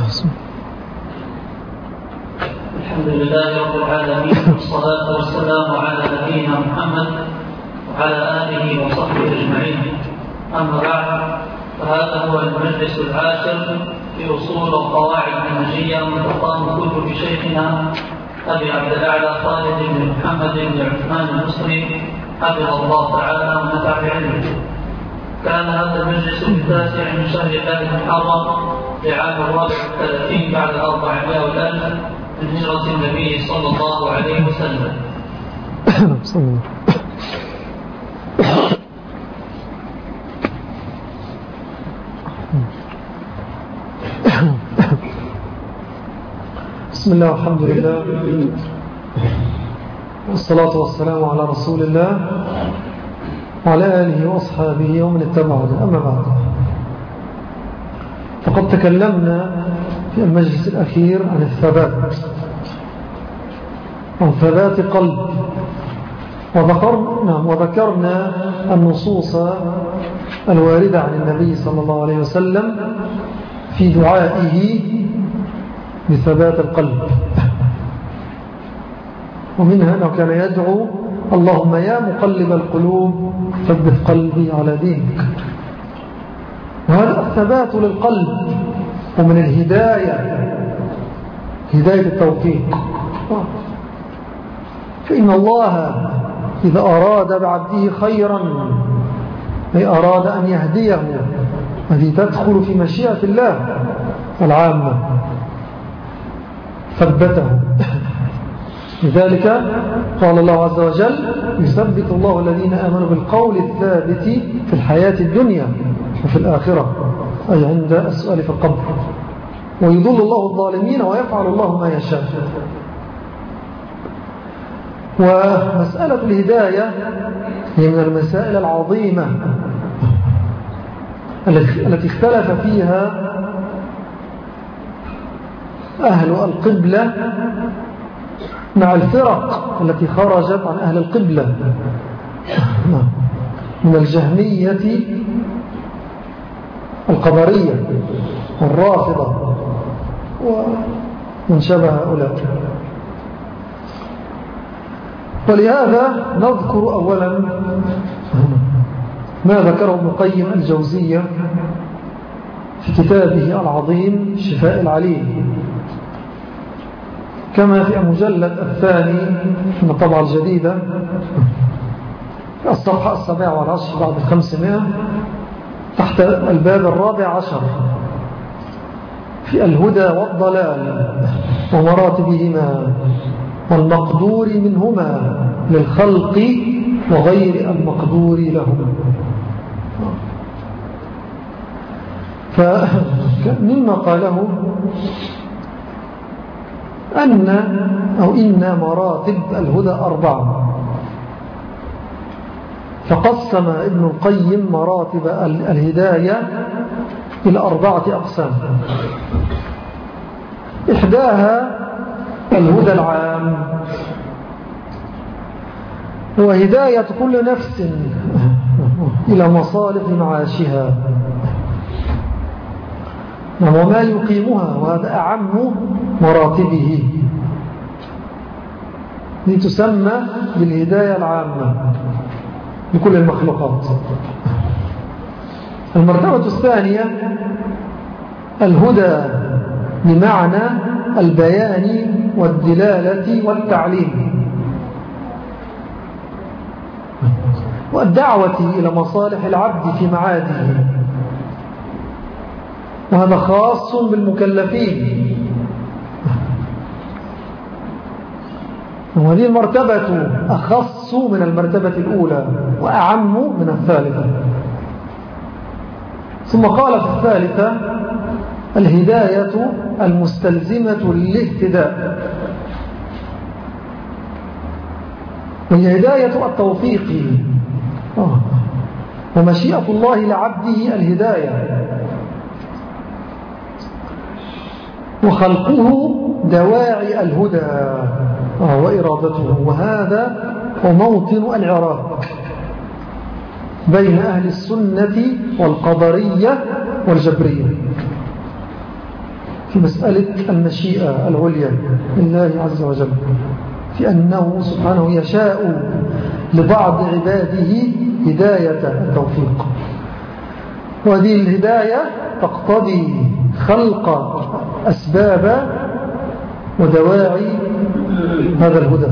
الحمد لله رب العالمين، والصلاة والسلام على نبينا محمد وعلى آله وصحبه أجمعين. أما بعد، فهذا هو المجلس العاشر في أصول القواعد المنهجية من تقام كتب شيخنا أبي عبد الأعلى خالد بن محمد بن عثمان المصري حفظه الله تعالى ونفع بعلمه. كان هذا المجلس التاسع من شهر الله المحرم لعام 34 بعد 400,000 من هجرة النبي صلى الله عليه وسلم. بسم الله والحمد لله والصلاة والسلام على رسول الله وعلى آله وأصحابه ومن اتبعه. أما بعد، فقد تكلمنا في المجلس الأخير عن الثبات، عن ثبات قلب، وذكرنا النصوص الواردة عن النبي صلى الله عليه وسلم في دعائه بثبات القلب، ومنها أنه كان يدعو: اللهم يا مقلب القلوب ثبت قلبي على دينك. وهذا الثبات للقلب ومن الهداية، هداية التوفيق. فإن الله إذا أراد بعبده خيرا، أي أراد أن يهديه، هذه تدخل في مشيئة الله العامة، ثبته. لذلك قال الله عز وجل: يثبت الله الذين آمنوا بالقول الثابت في الحياة الدنيا وفي الآخرة، أي عند السؤال في القبر، ويضل الله الظالمين ويفعل الله ما يشاء. ومسألة الهداية هي من المسائل العظيمة التي اختلف فيها أهل القبلة مع الفرق التي خرجت عن أهل القبلة من الجهمية القدرية والرافضة ومن شبه هؤلاء. ولهذا نذكر أولا ما ذكره ابن قيم الجوزية في كتابه العظيم شفاء العليل، كما في المجلد الثاني من الطبعة الجديدة الصفحة 17 بعد 500 تحت الباب 14 في الهدى والضلال ومراتبهما والمقدور منهما للخلق وغير المقدور لهم. فمما قاله إن مراتب الهدى 4، فقسم ابن القيم مراتب الهداية إلى 4 أقسام. إحداها الهدى العام، هو هداية كل نفس إلى مصالح معاشها وما يقيمها، وهذا أعم مراتبه، لتسمى بالهداية العامة لكل المخلوقات. المرتبة الثانية الهدى بمعنى البيان والدلالة والتعليم والدعوة إلى مصالح العبد في معاده، وهذا خاص بالمكلفين. وهذه المرتبة أخص من المرتبة الأولى وأعم من الثالثة. ثم قال في الثالثة الهداية المستلزمة للاهتداء، وهي هداية التوفيق ومشيئة الله لعبده الهداية، وخلقه دواعي الهدى وإرادته. وهذا هو موطن العراق بين أهل السنة والقدرية والجبرية. في مسألة المشيئة العليا لله عز وجل، في أنه سبحانه يشاء لبعض عباده هداية التوفيق، وهذه الهداية تقتضي خلق أسباب ودواعي هذا الهدى.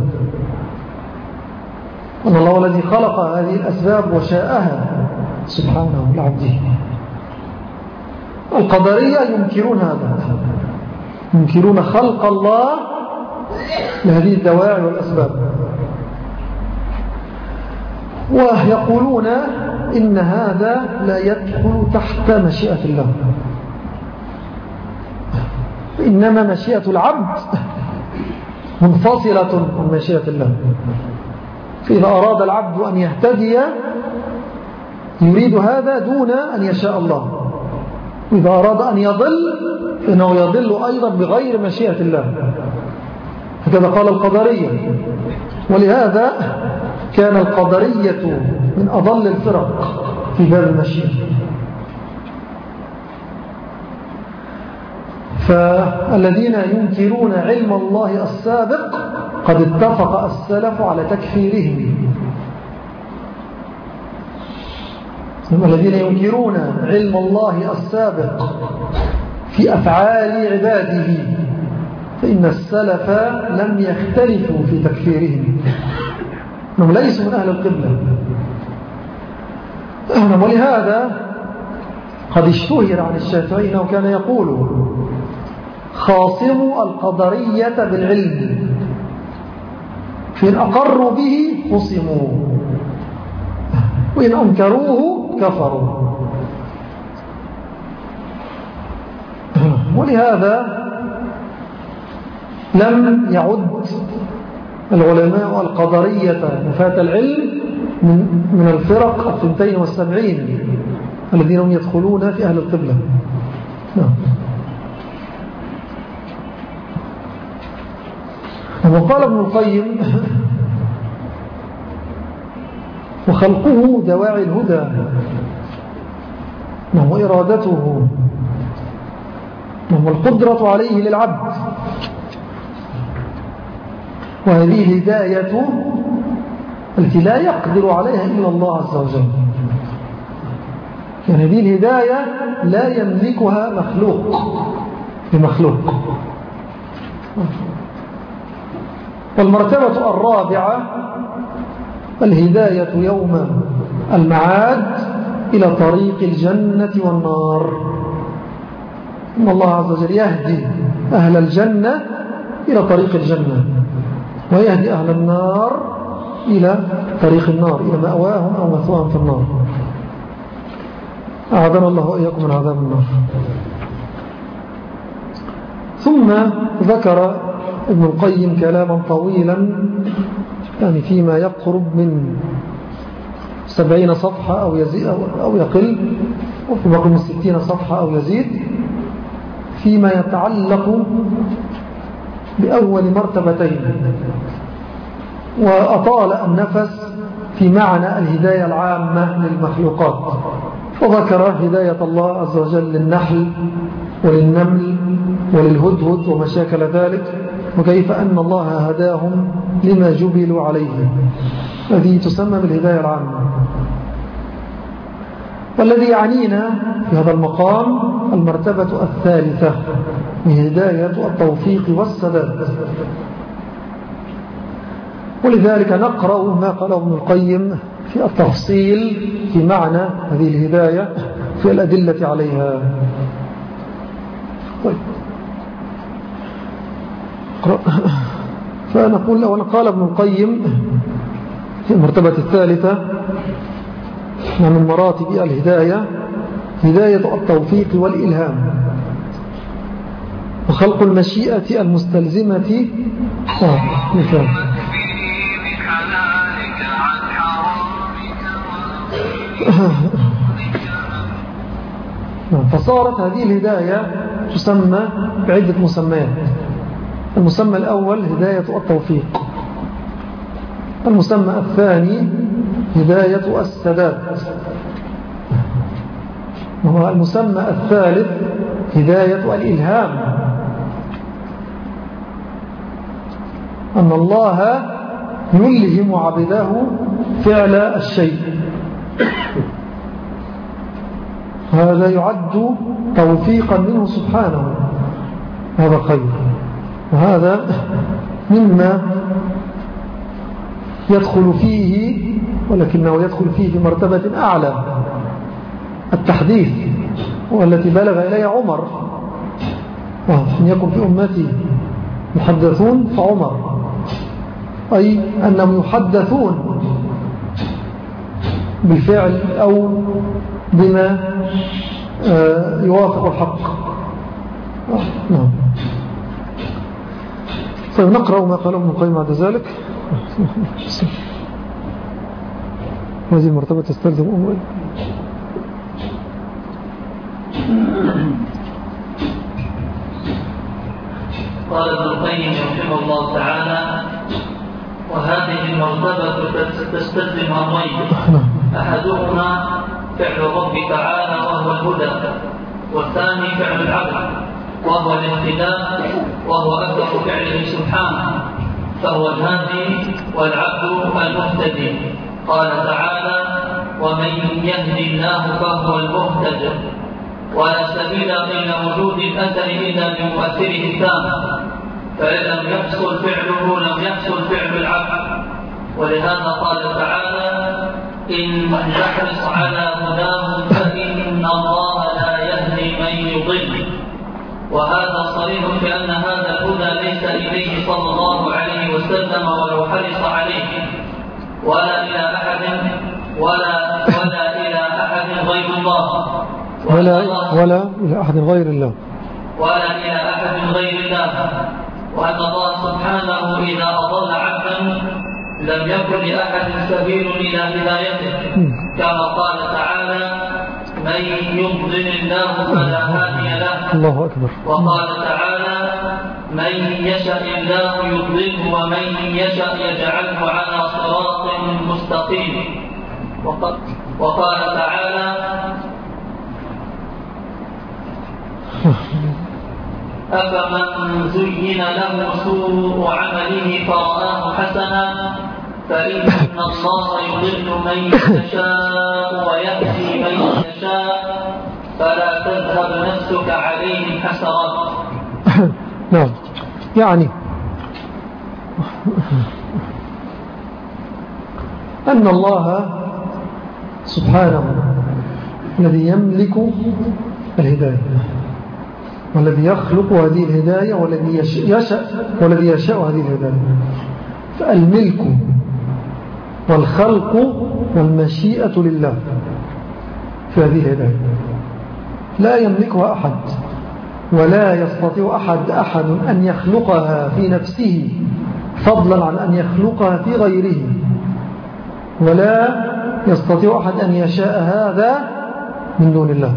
أن الله الذي خلق هذه الأسباب وشاءها سبحانه لعبده. القدرية ينكرون هذا، ينكرون خلق الله لهذه الدواعي والأسباب، ويقولون إن هذا لا يدخل تحت مشيئة الله، إنما مشيئة العبد منفصلة عن مشيئة الله. فإذا أراد العبد أن يهتدي يريد هذا دون أن يشاء الله، وإذا أراد أن يضل فإنه يضل أيضا بغير مشيئة الله. هكذا قال القدرية، ولهذا كان القدرية من أضل الفرق في باب المشيئة. فالذين ينكرون علم الله السابق قد اتفق السلف على تكفيرهم. الذين ينكرون علم الله السابق في أفعال عباده فإن السلف لم يختلفوا في تكفيرهم، أنهم ليسوا من أهل القبلة. ولهذا قد اشتهر عن الشافعي أنه كان يقول: خاصموا القدرية بالعلم، فإن أقروا به خصموا، وإن أنكروه كفروا. ولهذا لم يعد العلماء القدرية نفاة العلم من الفرق 72 الذين هم يدخلون في أهل القبلة. وقال ابن القيم: وخلقه دواعي الهدى وإرادته والقدرة عليه للعبد، وهذه الهداية التي لا يقدر عليها إلا الله عز وجل. يعني هذه الهداية لا يملكها مخلوق بمخلوق. والمرتبة الرابعة الهداية يوم المعاد إلى طريق الجنة والنار. إن الله عز وجل يهدي أهل الجنة إلى طريق الجنة، ويهدي أهل النار إلى طريق النار، إلى مأواهم أو مثواهم في النار. أعاذنا الله وإياكم من عذاب النار. ثم ذكر ابن القيم كلاما طويلا، يعني فيما يقرب من 70 صفحة أو يزيد أو يقل، وفيما يقرب من 60 صفحة أو يزيد، فيما يتعلق بأول مرتبتين، وأطال النفس في معنى الهداية العامة للمخلوقات، فذكر هداية الله عز وجل للنحل وللنمل وللهدهد وما شاكل ذلك، وكيف أن الله هداهم لما جبلوا عليه. هذه تسمى بالهداية العامة. والذي يعنينا في هذا المقام المرتبة الثالثة، هداية التوفيق والسداد. ولذلك نقرأ ما قاله ابن القيم في التفصيل في معنى هذه الهداية في الأدلة عليها. طيب، فنقول له: قال ابن القيم في المرتبة الثالثة من مراتب الهداية هداية التوفيق والإلهام، وخلق المشيئة المستلزمة مثال. فصارت هذه الهداية تسمى بعدة مسميات. المسمى الأول هداية التوفيق، المسمى الثاني هداية السداد، وهو المسمى الثالث هداية الإلهام، أن الله يلهم عبده فعل الشيء، هذا يعد توفيقا منه سبحانه، هذا خير. وهذا مما يدخل فيه، ولكنه يدخل فيه في مرتبة أعلى، التحديث، والتي بلغ إليه عمر، إن يكن في أمتي محدثون فعمر، أي أنهم يحدثون بالفعل أو بما يوافق الحق. نعم. طيب نقرأ ما قاله ابن القيم بعد ذلك. هذه المرتبة تستلزم أمور. قال ابن القيم رحمه الله تعالى: وهذه المرتبة تستلزم أمرين: أحدهما فعل الرب تعالى وهو الهدى، والثاني فعل العبد وهو الاهتداء، وهو أكثر فعله سبحانه، فهو الهادي والعبد المهتدي. قال تعالى: ومن يهدي الله فهو المهتد. ولا سبيل بين وجود الأثر إلا بمؤثره التام، فإن لم يحصل فعله لم يحصل فعل العبد. ولهذا قال تعالى: إن نحرص على هداهم فإن الله لا يهدي من يضل. وهذا صريح في أن هذا الهدى ليس إليه صلى الله عليه وسلم ولو حرص عليه، ولا إلى أحد ولا إلى أحد غير الله، ولا إلى أحد غير الله، ولا إلى أحد غير الله. وأن الله سبحانه إذا أضل عبدا لم يكن لأحد سبيل إلى هدايته، كما قال تعالى: من يضلل الله فلا هادي له. الله أكبر. وقال تعالى: من يشاء الله يضله ومن يشاء يجعله على صراط مستقيم. وقال تعالى: أفمن زين له سوء عمله فرآه حسنا فإن الله يضل من يشاء ويهدي من يشاء فلا تذهب نفسك عليهم حسرات. نعم، يعني أن الله سبحانه الذي يملك الهداية، والذي يخلق هذه الهداية، والذي يشاء هذه الهداية، فالملك والخلق والمشيئة لله في هذه الهداية، لا يملكها أحد، ولا يستطيع أحد أن يخلقها في نفسه فضلا عن أن يخلقها في غيره، ولا يستطيع أحد أن يشاء هذا من دون الله.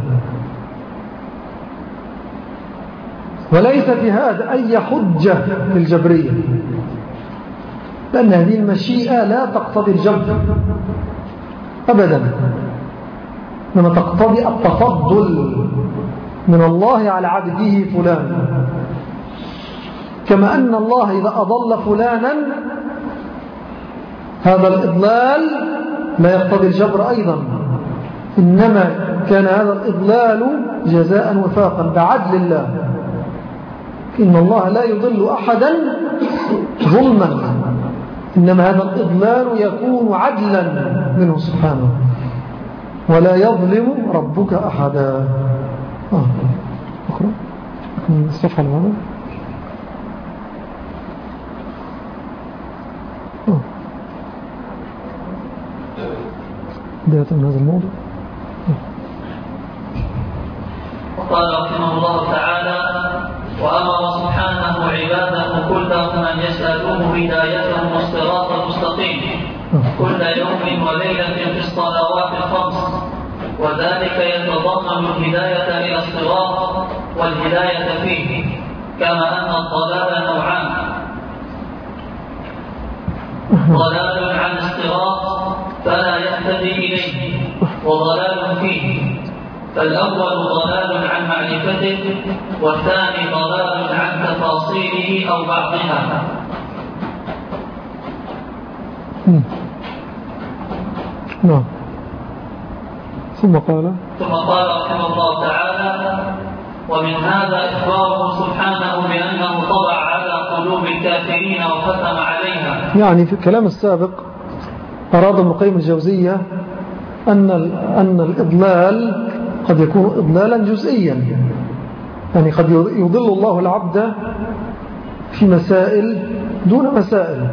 وليس في هذا أي حجة للجبرية، لأن هذه المشيئة لا تقتضي الجبر أبدا، إنما تقتضي التفضل من الله على عبده فلان، كما أن الله إذا أضل فلانا هذا الإضلال لا يقتضي الجبر أيضا، إنما كان هذا الإضلال جزاء وفاقا بعدل الله. إن الله لا يضل أحدا ظلما، إنما هذا الإضلال يكون عدلا منه سبحانه، ولا يظلم ربك أحدا. أخرى الصفحة الماضية. بداية من هذا الموضوع. وقال رحمه الله تعالى: وأمر سبحانه عباده كلهم أن يسألوه هدايتهم الصراط المستقيم كل يوم وليلة في الصلوات الخمس، وذلك يتضمن الهداية إلى الصراط والهداية فيه، كما أن الضلال نوعان: ضلال عن الصراط فلا يهتدي إليه، وضلال فيه فالأول ضلال عن معرفته، والثاني ضلال عن تفاصيله أو بعضها. نعم. ثم قال رحمه الله تعالى: ومن هذا إخباره سبحانه بأنه طبع على قلوب الكافرين وختم عليها. يعني في الكلام السابق أراد ابن القيم الجوزية أن الإضلال قد يكون إضلالا جزئيا، يعني قد يضل الله العبد في مسائل دون مسائل،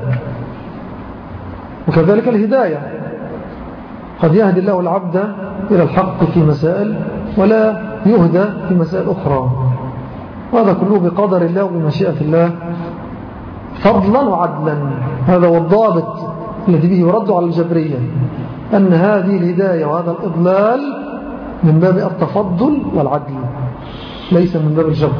وكذلك الهداية قد يهدي الله العبد إلى الحق في مسائل ولا يهدى في مسائل أخرى، وهذا كله بقدر الله وبمشيئة الله فضلا وعدلا. هذا هو الضابط الذي به يرد على الجبرية، أن هذه الهداية وهذا الإضلال من باب التفضل والعدل ليس من باب الجبر.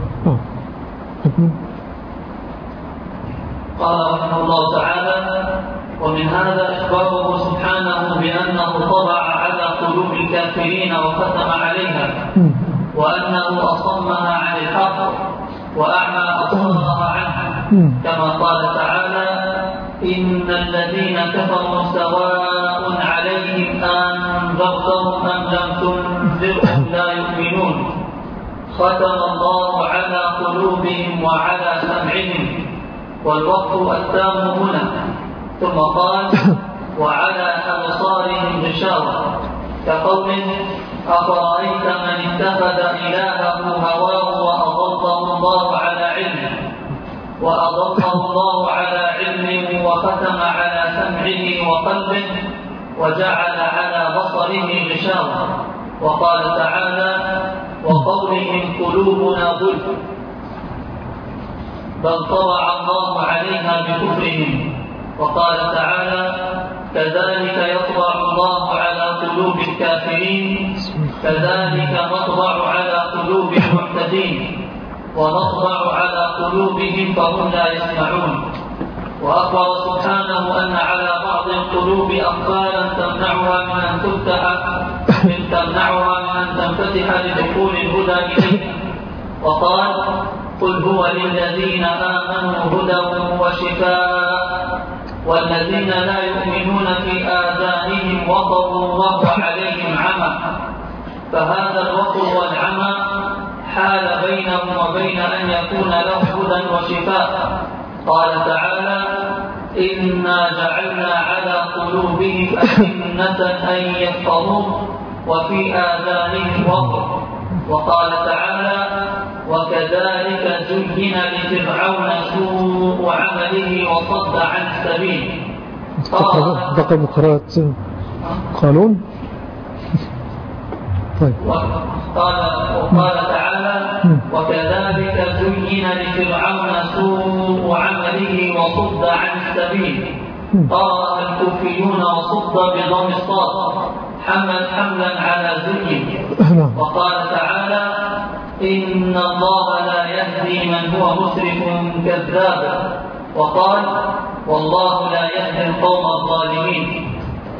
قال رحمه الله تعالى: ومن هذا إخباره سبحانه بأنه طبع على قلوب الكافرين وختم عليها، وأنه أصمها عن الحق وأعمى أبصارها عنه، كما قال تعالى: إن الذين كفروا سواء عليهم أنذرتهم أم لم تنذرهم لا يؤمنون، ختم الله على قلوبهم وعلى سمعهم، والوقت التام هنا. ثم قال: وعلى أبصارهم غشاوة، كقوله: أفرأيت من اتخذ إلهه هواه وأضله الله على علمه وختم على سمعه وقلبه وجعل على بصره غشاوة. وقال تعالى: وقولهم قلوبنا غلف بل طبع الله عليها بكفرهم. وقال تعالى: كذلك يطبع الله على قلوب الكافرين كذلك نطبع على قلوب المعتدين ونطبع على قلوبهم فهم لا يسمعون. وأخبر سبحانه أن على بعض القلوب أقفالا تمنعها من أن تنفتح لدخول الهدى إليه. وقال: قل هو للذين آمنوا هدى وشفاء والذين لا يؤمنون في آذانهم وقر وهو عليهم عمى. فهذا الوقر والعمى حال بينهم وبين أن يكون له هدى وشفاء. قال تعالى: إنا جعلنا على قلوبهم أكنة أن يفقهوه وفي آذانهم وقر. وقال تعالى: وكذلك زين لفرعون سوء عمله وصد عن السبيل. بقى بقراءة قالون. طيب. وقال تعالى: وكذلك زين لفرعون سوء عمله وصد عن السبيل. قرأ الكوفيون وصد بضم الصاد حملا على زين. وقال تعالى: إن الله لا يهدي من هو مسرف كذاب. وقال: والله لا يهدي القوم الظالمين.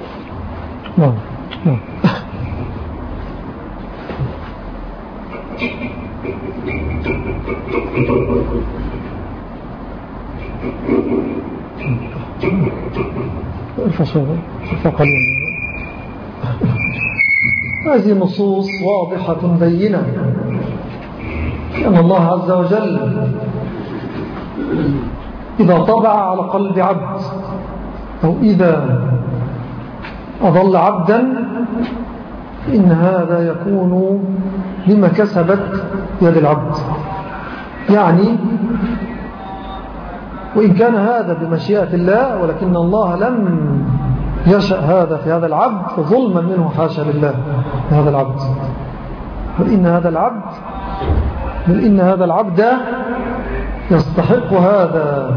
هذه نصوص واضحة بينة أن الله عز وجل إذا طبع على قلب عبد أو إذا أضل عبدا إن هذا يكون لما كسبت يد العبد. يعني وإن كان هذا بمشيئة الله، ولكن الله لم يشأ هذا في هذا العبد ظلما منه، حاشا لله هذا العبد. بل إن هذا العبد يستحق هذا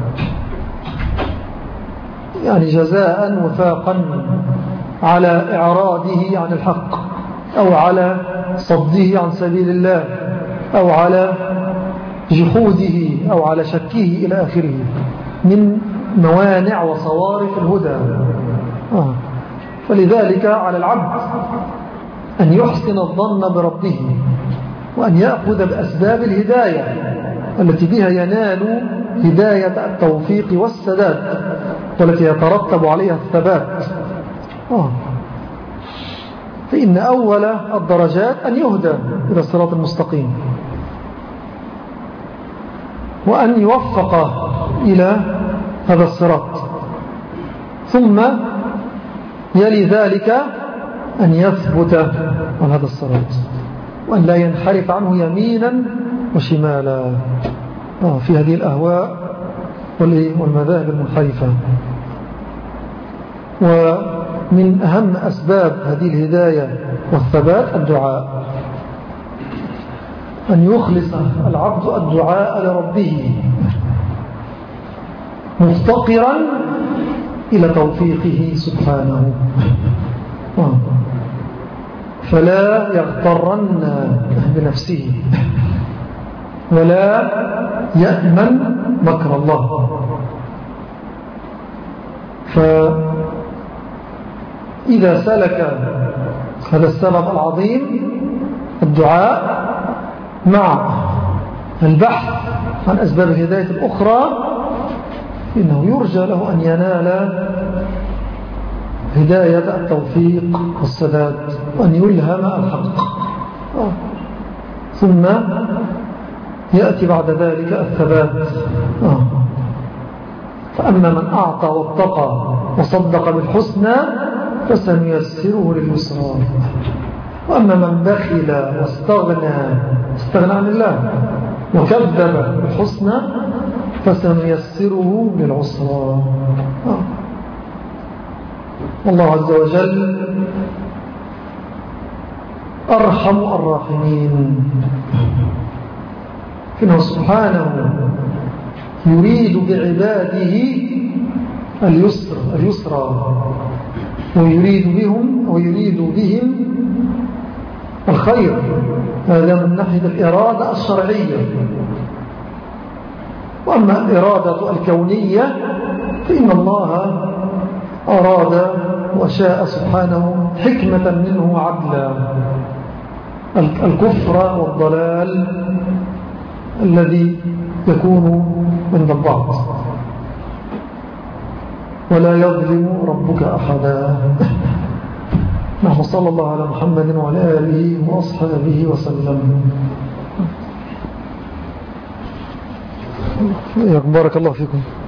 يعني جزاء وفاقا على إعراضه عن الحق أو على صده عن سبيل الله أو على جحوده أو على شكه إلى آخره من موانع وصوارف الهدى. فلذلك على العبد أن يحسن الظن بربه وأن يأخذ بأسباب الهداية التي بها ينال هداية التوفيق والسداد والتي يترتب عليها الثبات. فإن أول الدرجات أن يهدى إلى الصراط المستقيم وأن يوفق إلى هذا الصراط، ثم يلي ذلك أن يثبت على هذا الصراط وأن لا ينحرف عنه يمينا وشمالا في هذه الأهواء والمذاهب المنحرفة. ومن أهم أسباب هذه الهداية والثبات الدعاء، أن يخلص العبد الدعاء لربه مفتقرا إلى توفيقه سبحانه، فلا يغترن بنفسه ولا يأمن مكر الله. فإذا سلك هذا السبب العظيم الدعاء مع البحث عن أسباب الهداية الأخرى، إنه يرجى له أن ينال هداية التوفيق والسداد وأن يلهم الحق، ثم يأتي بعد ذلك الثبات. فأما من أعطى واتقى وصدق بالحسنى فسنيسره لليسرى، وأما من بخل واستغنى عن الله وكذب بالحسنى فسنيسره للعسرى. والله عز وجل أرحم الراحمين، إنه سبحانه يريد بعباده اليسر ويريد بهم الخير. هذا من ناحية الإرادة الشرعية. وأما الإرادة الكونية فإن الله أراد وشاء سبحانه حكمة منه وعدلا الكفر والضلال الذي يكون عند البعض، ولا يظلم ربك أحدا. نحن صلى الله على محمد وعلى آله وأصحابه وسلم. بارك الله فيكم.